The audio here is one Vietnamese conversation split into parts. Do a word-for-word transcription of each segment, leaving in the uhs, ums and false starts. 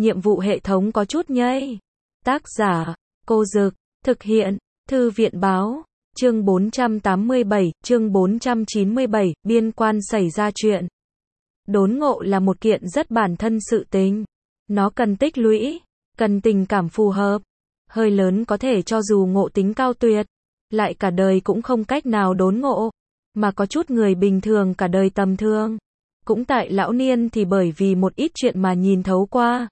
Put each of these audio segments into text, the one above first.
nhiệm vụ hệ thống có chút nhây. Tác giả, Cô Dực, thực hiện, Thư viện Báo, chương bốn trăm tám mươi bảy, chương bốn trăm chín mươi bảy, biên quan xảy ra chuyện. Đốn ngộ là một kiện rất bản thân sự tình. Nó cần tích lũy, cần tình cảm phù hợp. Hơi lớn có thể cho dù ngộ tính cao tuyệt, lại cả đời cũng không cách nào đốn ngộ. Mà có chút người bình thường cả đời tầm thường. Cũng tại lão niên thì bởi vì một ít chuyện mà nhìn thấu qua.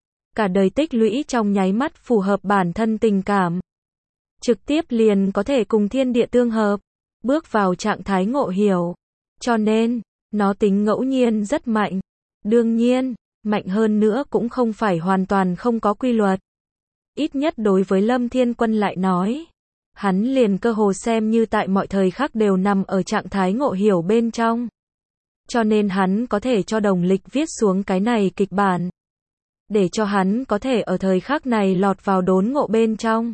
Cả đời tích lũy trong nháy mắt phù hợp bản thân tình cảm. Trực tiếp liền có thể cùng thiên địa tương hợp, bước vào trạng thái ngộ hiểu. Cho nên, nó tính ngẫu nhiên rất mạnh. Đương nhiên, mạnh hơn nữa cũng không phải hoàn toàn không có quy luật. Ít nhất đối với Lâm Thiên Quân lại nói, hắn liền cơ hồ xem như tại mọi thời khắc đều nằm ở trạng thái ngộ hiểu bên trong. Cho nên hắn có thể cho đồng lịch viết xuống cái này kịch bản. Để cho hắn có thể ở thời khắc này lọt vào đốn ngộ bên trong.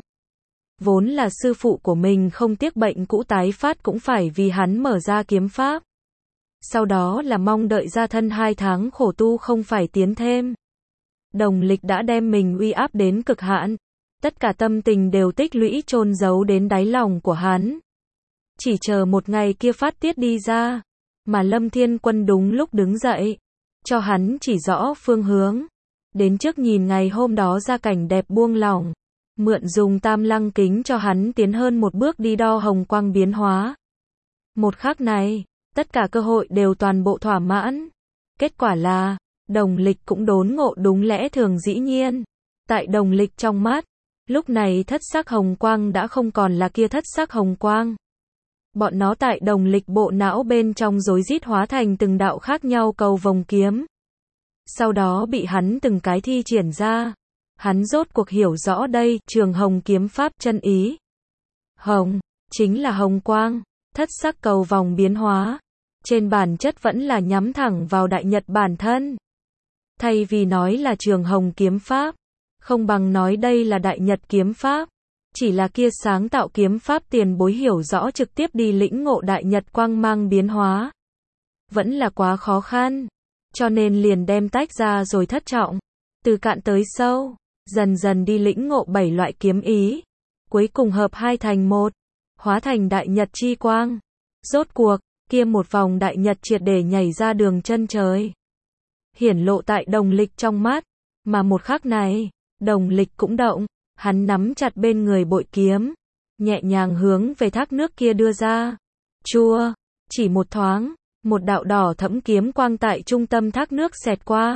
Vốn là sư phụ của mình không tiếc bệnh cũ tái phát cũng phải vì hắn mở ra kiếm pháp. Sau đó là mong đợi ra thân hai tháng khổ tu không phải tiến thêm. Đồng lịch đã đem mình uy áp đến cực hạn. Tất cả tâm tình đều tích lũy chôn giấu đến đáy lòng của hắn. Chỉ chờ một ngày kia phát tiết đi ra. Mà Lâm Thiên Quân đúng lúc đứng dậy. Cho hắn chỉ rõ phương hướng. Đến trước nhìn ngày hôm đó ra cảnh đẹp buông lỏng. Mượn dùng tam lăng kính cho hắn tiến hơn một bước đi đo hồng quang biến hóa. Một khắc này, tất cả cơ hội đều toàn bộ thỏa mãn. Kết quả là, đồng lịch cũng đốn ngộ đúng lẽ thường dĩ nhiên. Tại đồng lịch trong mắt, lúc này thất sắc hồng quang đã không còn là kia thất sắc hồng quang. Bọn nó tại đồng lịch bộ não bên trong rối rít hóa thành từng đạo khác nhau cầu vồng kiếm. Sau đó bị hắn từng cái thi triển ra. Hắn rốt cuộc hiểu rõ đây, trường hồng kiếm pháp chân ý. Hồng, chính là hồng quang, thất sắc cầu vòng biến hóa. Trên bản chất vẫn là nhắm thẳng vào đại nhật bản thân. Thay vì nói là trường hồng kiếm pháp, không bằng nói đây là đại nhật kiếm pháp. Chỉ là kia sáng tạo kiếm pháp tiền bối hiểu rõ trực tiếp đi lĩnh ngộ đại nhật quang mang biến hóa. Vẫn là quá khó khăn. Cho nên liền đem tách ra rồi thất trọng. Từ cạn tới sâu. Dần dần đi lĩnh ngộ bảy loại kiếm ý. Cuối cùng hợp hai thành một. Hóa thành đại nhật chi quang. Rốt cuộc, kia một vòng đại nhật triệt để nhảy ra đường chân trời. Hiển lộ tại đồng lịch trong mắt. Mà một khắc này, đồng lịch cũng động. Hắn nắm chặt bên người bội kiếm. Nhẹ nhàng hướng về thác nước kia đưa ra. Chua, chỉ một thoáng. Một đạo đỏ thẫm kiếm quang tại trung tâm thác nước xẹt qua.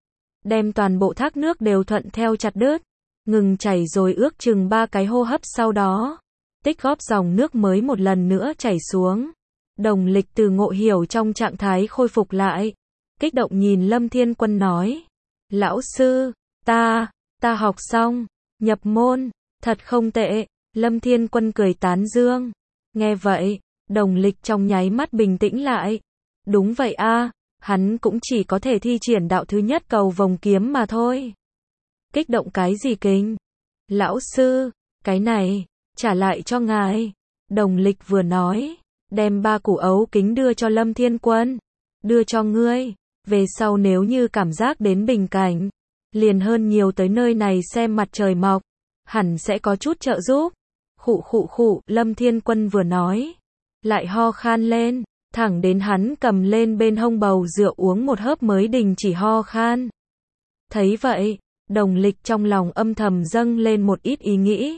Đem toàn bộ thác nước đều thuận theo chặt đứt. Ngừng chảy rồi ước chừng ba cái hô hấp sau đó. Tích góp dòng nước mới một lần nữa chảy xuống. Đồng lịch từ ngộ hiểu trong trạng thái khôi phục lại. Kích động nhìn Lâm Thiên Quân nói. Lão sư, ta, ta học xong, nhập môn, thật không tệ. Lâm Thiên Quân cười tán dương. Nghe vậy, đồng lịch trong nháy mắt bình tĩnh lại. Đúng vậy a, hắn cũng chỉ có thể thi triển đạo thứ nhất cầu vồng kiếm mà thôi. Kích động cái gì kinh? Lão sư, cái này, trả lại cho ngài. Đồng lịch vừa nói, đem ba củ ấu kính đưa cho Lâm Thiên Quân. Đưa cho ngươi, về sau nếu như cảm giác đến bình cảnh, liền hơn nhiều tới nơi này xem mặt trời mọc, hẳn sẽ có chút trợ giúp. Khụ khụ khụ, Lâm Thiên Quân vừa nói, lại ho khan lên. Thẳng đến hắn cầm lên bên hông bầu rượu uống một hớp mới đình chỉ ho khan. Thấy vậy, đồng lịch trong lòng âm thầm dâng lên một ít ý nghĩ.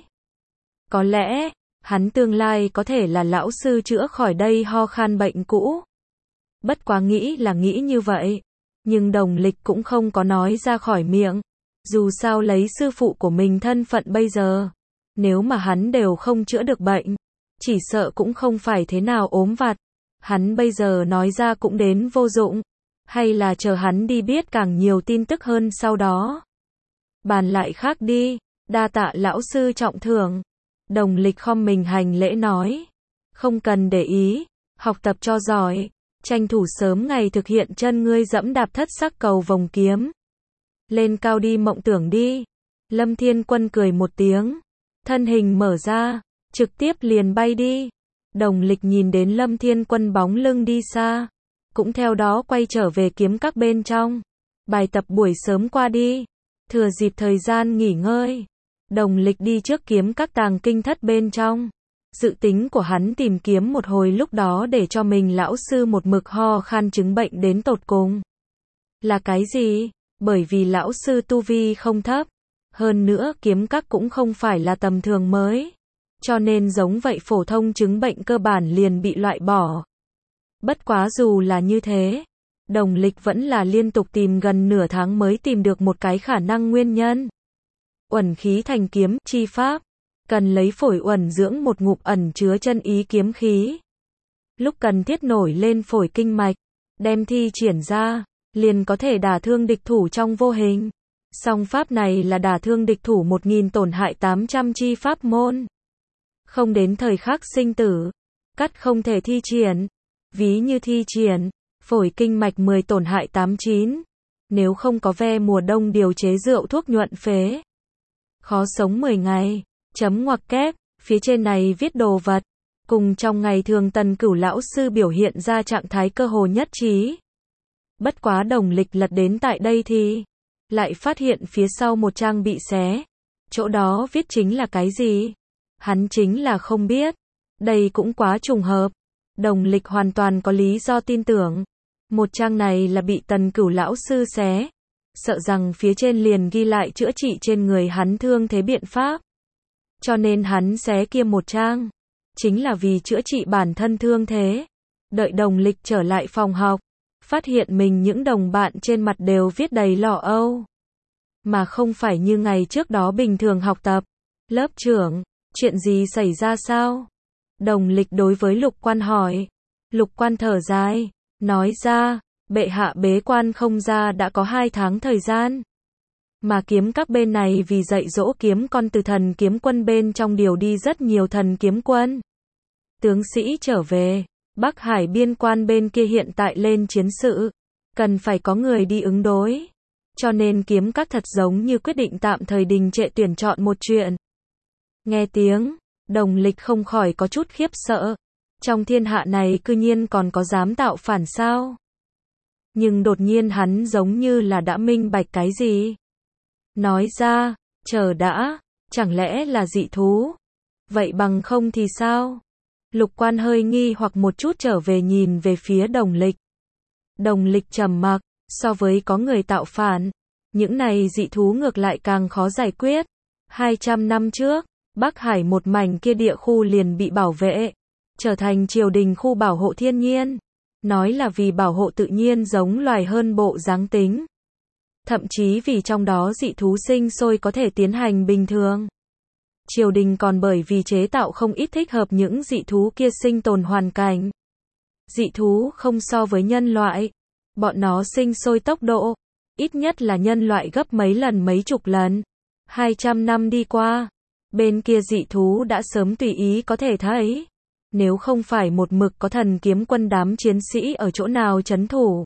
Có lẽ, hắn tương lai có thể là lão sư chữa khỏi đây ho khan bệnh cũ. Bất quá nghĩ là nghĩ như vậy. Nhưng đồng lịch cũng không có nói ra khỏi miệng. Dù sao lấy sư phụ của mình thân phận bây giờ. Nếu mà hắn đều không chữa được bệnh, chỉ sợ cũng không phải thế nào ốm vặt. Hắn bây giờ nói ra cũng đến vô dụng. Hay là chờ hắn đi biết càng nhiều tin tức hơn sau đó. Bàn lại khác đi. Đa tạ lão sư trọng thưởng. Đồng lịch khom mình hành lễ nói. Không cần để ý. Học tập cho giỏi. Tranh thủ sớm ngày thực hiện chân ngươi dẫm đạp thất sắc cầu vồng kiếm. Lên cao đi mộng tưởng đi. Lâm Thiên Quân cười một tiếng. Thân hình mở ra. Trực tiếp liền bay đi. Đồng lịch nhìn đến Lâm Thiên Quân bóng lưng đi xa. Cũng theo đó quay trở về kiếm các bên trong. Bài tập buổi sớm qua đi. Thừa dịp thời gian nghỉ ngơi, Đồng Lịch đi trước kiếm các tàng kinh thất bên trong. Dự tính của hắn tìm kiếm một hồi lúc đó để cho mình lão sư một mực ho khan chứng bệnh đến tột cùng. Là cái gì? Bởi vì lão sư tu vi không thấp. Hơn nữa kiếm các cũng không phải là tầm thường mới. Cho nên giống vậy phổ thông chứng bệnh cơ bản liền bị loại bỏ. Bất quá dù là như thế, Đồng Lịch vẫn là liên tục tìm gần nửa tháng mới tìm được một cái khả năng nguyên nhân. Uẩn khí thành kiếm, chi pháp. Cần lấy phổi uẩn dưỡng một ngụm ẩn chứa chân ý kiếm khí. Lúc cần thiết nổi lên phổi kinh mạch, đem thi triển ra, liền có thể đả thương địch thủ trong vô hình. Song pháp này là đả thương địch thủ một nghìn tổn hại tám trăm chi pháp môn. Không đến thời khắc sinh tử, cắt không thể thi triển. Ví như thi triển, phổi kinh mạch mười tổn hại tám chín. Nếu không có ve mùa đông điều chế rượu thuốc nhuận phế, khó sống mười ngày. Chấm ngoặc kép, phía trên này viết đồ vật. Cùng trong ngày thường Tần Cửu lão sư biểu hiện ra trạng thái cơ hồ nhất trí. Bất quá Đồng Lịch lật đến tại đây thì lại phát hiện phía sau một trang bị xé. Chỗ đó viết chính là cái gì? Hắn chính là không biết. Đây cũng quá trùng hợp. Đồng Lịch hoàn toàn có lý do tin tưởng. Một trang này là bị Tần Cửu lão sư xé. Sợ rằng phía trên liền ghi lại chữa trị trên người hắn thương thế biện pháp. Cho nên hắn xé kia một trang. Chính là vì chữa trị bản thân thương thế. Đợi Đồng Lịch trở lại phòng học. Phát hiện mình những đồng bạn trên mặt đều viết đầy lo âu. Mà không phải như ngày trước đó bình thường học tập. Lớp trưởng, chuyện gì xảy ra sao? Đồng Lịch đối với Lục Quan hỏi. Lục Quan thở dài, nói ra, bệ hạ bế quan không ra đã có hai tháng thời gian. Mà kiếm các bên này vì dạy dỗ kiếm con từ thần kiếm quân bên trong điều đi rất nhiều thần kiếm quân. Tướng sĩ trở về, Bắc Hải biên quan bên kia hiện tại lên chiến sự, cần phải có người đi ứng đối. Cho nên kiếm các thật giống như quyết định tạm thời đình trệ tuyển chọn một chuyện. Nghe tiếng, Đồng Lịch không khỏi có chút khiếp sợ. Trong thiên hạ này cư nhiên còn có dám tạo phản sao? Nhưng đột nhiên hắn giống như là đã minh bạch cái gì. Nói ra, chờ đã, chẳng lẽ là dị thú? Vậy bằng không thì sao? Lục Quan hơi nghi hoặc một chút trở về nhìn về phía Đồng Lịch. Đồng Lịch trầm mặc, so với có người tạo phản, những này dị thú ngược lại càng khó giải quyết. hai trăm năm trước, Bắc Hải một mảnh kia địa khu liền bị bảo vệ, trở thành triều đình khu bảo hộ thiên nhiên. Nói là vì bảo hộ tự nhiên giống loài hơn bộ dáng tính. Thậm chí vì trong đó dị thú sinh sôi có thể tiến hành bình thường. Triều đình còn bởi vì chế tạo không ít thích hợp những dị thú kia sinh tồn hoàn cảnh. Dị thú không so với nhân loại. Bọn nó sinh sôi tốc độ, ít nhất là nhân loại gấp mấy lần mấy chục lần. hai trăm năm đi qua, bên kia dị thú đã sớm tùy ý có thể thấy. Nếu không phải một mực có thần kiếm quân đám chiến sĩ ở chỗ nào trấn thủ,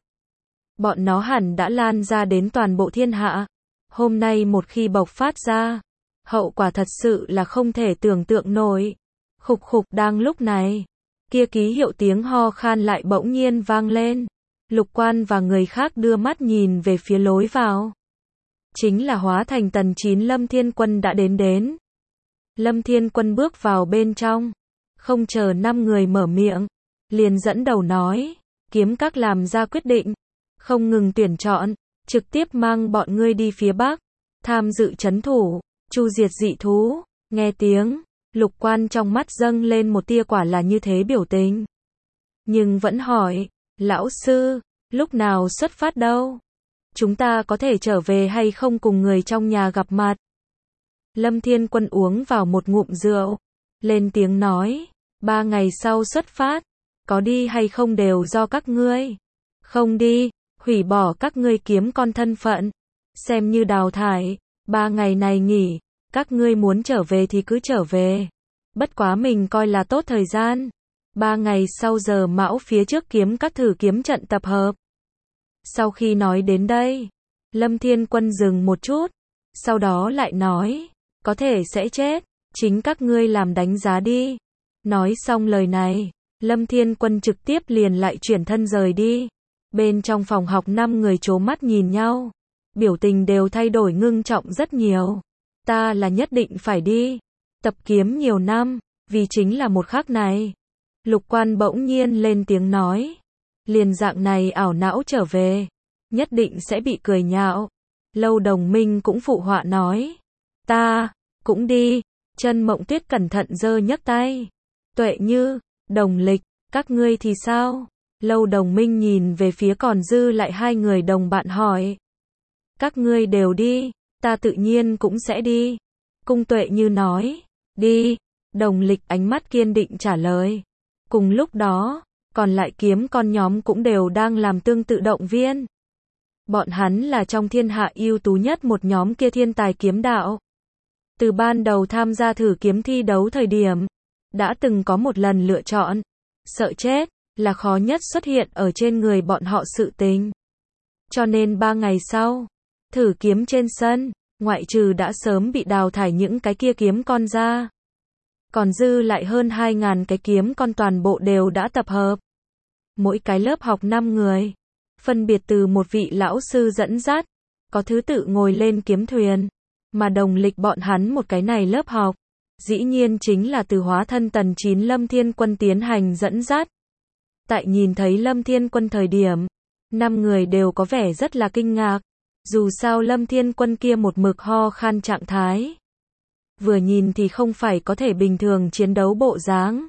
bọn nó hẳn đã lan ra đến toàn bộ thiên hạ. Hôm nay một khi bộc phát ra, hậu quả thật sự là không thể tưởng tượng nổi. Khục khục, đang lúc này, kia ký hiệu tiếng ho khan lại bỗng nhiên vang lên. Lục Quan và người khác đưa mắt nhìn về phía lối vào. Chính là hóa thành tần chín Lâm Thiên Quân đã đến đến. Lâm Thiên Quân bước vào bên trong, không chờ năm người mở miệng, liền dẫn đầu nói, kiếm các làm ra quyết định, không ngừng tuyển chọn, trực tiếp mang bọn ngươi đi phía Bắc, tham dự trấn thủ, chu diệt dị thú. Nghe tiếng, Lục Quan trong mắt dâng lên một tia quả là như thế biểu tình. Nhưng vẫn hỏi, lão sư, lúc nào xuất phát đâu? Chúng ta có thể trở về hay không cùng người trong nhà gặp mặt? Lâm Thiên Quân uống vào một ngụm rượu, lên tiếng nói, ba ngày sau xuất phát, có đi hay không đều do các ngươi. Không đi, hủy bỏ các ngươi kiếm con thân phận, xem như đào thải. Ba ngày này nghỉ, các ngươi muốn trở về thì cứ trở về. Bất quá mình coi là tốt thời gian. Ba ngày sau giờ mão phía trước kiếm các thử kiếm trận tập hợp. Sau khi nói đến đây, Lâm Thiên Quân dừng một chút, sau đó lại nói, có thể sẽ chết, chính các ngươi làm đánh giá đi. Nói xong lời này, Lâm Thiên Quân trực tiếp liền lại chuyển thân rời đi. Bên trong phòng học năm người trố mắt nhìn nhau. biểu tình đều thay đổi ngưng trọng rất nhiều. Ta là nhất định phải đi. Tập kiếm nhiều năm, vì chính là một khắc này. Lục Quan bỗng nhiên lên tiếng nói. Liền dạng này ảo não trở về, nhất định sẽ bị cười nhạo. Lâu Đồng Minh cũng phụ họa nói. Ta, cũng đi. Chân Mộng Tuyết cẩn thận giơ nhấc tay. Tuệ Như, Đồng Lịch, các ngươi thì sao? Lâu Đồng Minh nhìn về phía còn dư lại hai người đồng bạn hỏi. Các ngươi đều đi, ta tự nhiên cũng sẽ đi. Cung Tuệ Như nói. Đi. Đồng Lịch ánh mắt kiên định trả lời. Cùng lúc đó, còn lại kiếm con nhóm cũng đều đang làm tương tự động viên. Bọn hắn là trong thiên hạ ưu tú nhất một nhóm kia thiên tài kiếm đạo. Từ ban đầu tham gia thử kiếm thi đấu thời điểm, đã từng có một lần lựa chọn. Sợ chết, là khó nhất xuất hiện ở trên người bọn họ sự tình. Cho nên ba ngày sau, thử kiếm trên sân, ngoại trừ đã sớm bị đào thải những cái kia kiếm con ra. Còn dư lại hơn hai ngàn cái kiếm con toàn bộ đều đã tập hợp. Mỗi cái lớp học năm người, phân biệt từ một vị lão sư dẫn dắt, có thứ tự ngồi lên kiếm thuyền, mà Đồng Lịch bọn hắn một cái này lớp học, dĩ nhiên chính là từ hóa thân tần chín Lâm Thiên Quân tiến hành dẫn dắt. Tại nhìn thấy Lâm Thiên Quân thời điểm, năm người đều có vẻ rất là kinh ngạc, dù sao Lâm Thiên Quân kia một mực ho khan trạng thái. Vừa nhìn thì không phải có thể bình thường chiến đấu bộ dáng.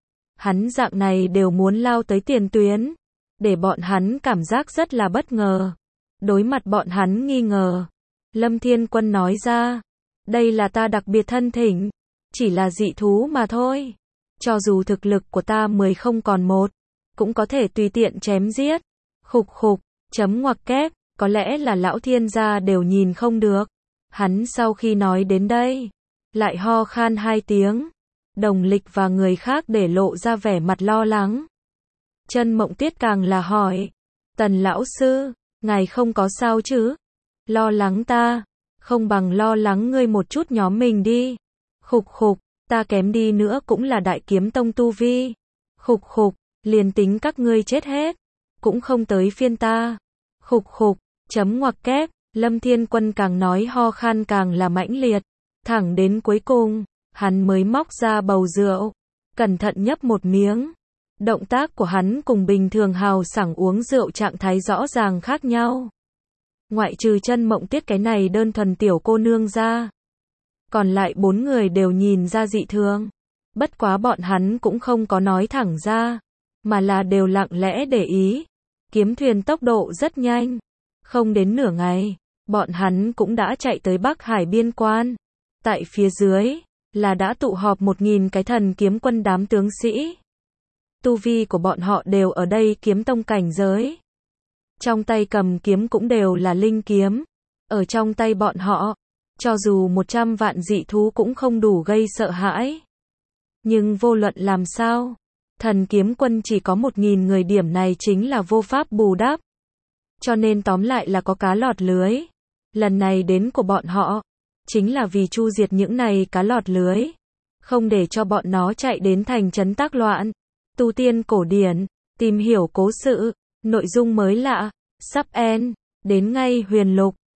Hắn dạng này đều muốn lao tới tiền tuyến, để bọn hắn cảm giác rất là bất ngờ. Đối mặt bọn hắn nghi ngờ, Lâm Thiên Quân nói ra, đây là ta đặc biệt thân thỉnh, chỉ là dị thú mà thôi. Cho dù thực lực của ta mười không còn một, cũng có thể tùy tiện chém giết. Khục khục, chấm ngoặc kép, có lẽ là lão thiên gia đều nhìn không được. Hắn sau khi nói đến đây, lại ho khan hai tiếng. Đồng Lịch và người khác để lộ ra vẻ mặt lo lắng. Chân Mộng Tuyết càng là hỏi, Tần lão sư, ngài không có sao chứ? Lo lắng ta, không bằng lo lắng ngươi một chút nhóm mình đi. Khục khục, ta kém đi nữa cũng là đại kiếm tông tu vi. Khục khục, liền tính các ngươi chết hết, cũng không tới phiên ta. Khục khục, chấm ngoặc kép, Lâm Thiên Quân càng nói ho khan càng là mãnh liệt. Thẳng đến cuối cùng, hắn mới móc ra bầu rượu, cẩn thận nhấp một miếng. Động tác của hắn cùng bình thường hào sảng uống rượu trạng thái rõ ràng khác nhau. Ngoại trừ Chân Mộng Tuyết cái này đơn thuần tiểu cô nương ra, còn lại bốn người đều nhìn ra dị thường. Bất quá bọn hắn cũng không có nói thẳng ra, mà là đều lặng lẽ để ý. Kiếm thuyền tốc độ rất nhanh, không đến nửa ngày, bọn hắn cũng đã chạy tới Bắc Hải biên quan. Tại phía dưới, là đã tụ họp một nghìn cái thần kiếm quân đám tướng sĩ. Tu vi của bọn họ đều ở đây kiếm tông cảnh giới. Trong tay cầm kiếm cũng đều là linh kiếm. Ở trong tay bọn họ, cho dù một trăm vạn dị thú cũng không đủ gây sợ hãi. Nhưng vô luận làm sao, thần kiếm quân chỉ có một nghìn người, điểm này chính là vô pháp bù đắp. Cho nên tóm lại là có cá lọt lưới. Lần này đến của bọn họ, chính là vì chu diệt những này cá lọt lưới. Không để cho bọn nó chạy đến thành trấn tác loạn. Tu tiên cổ điển, tìm hiểu cố sự, nội dung mới lạ, sắp end, đến ngay huyền lục.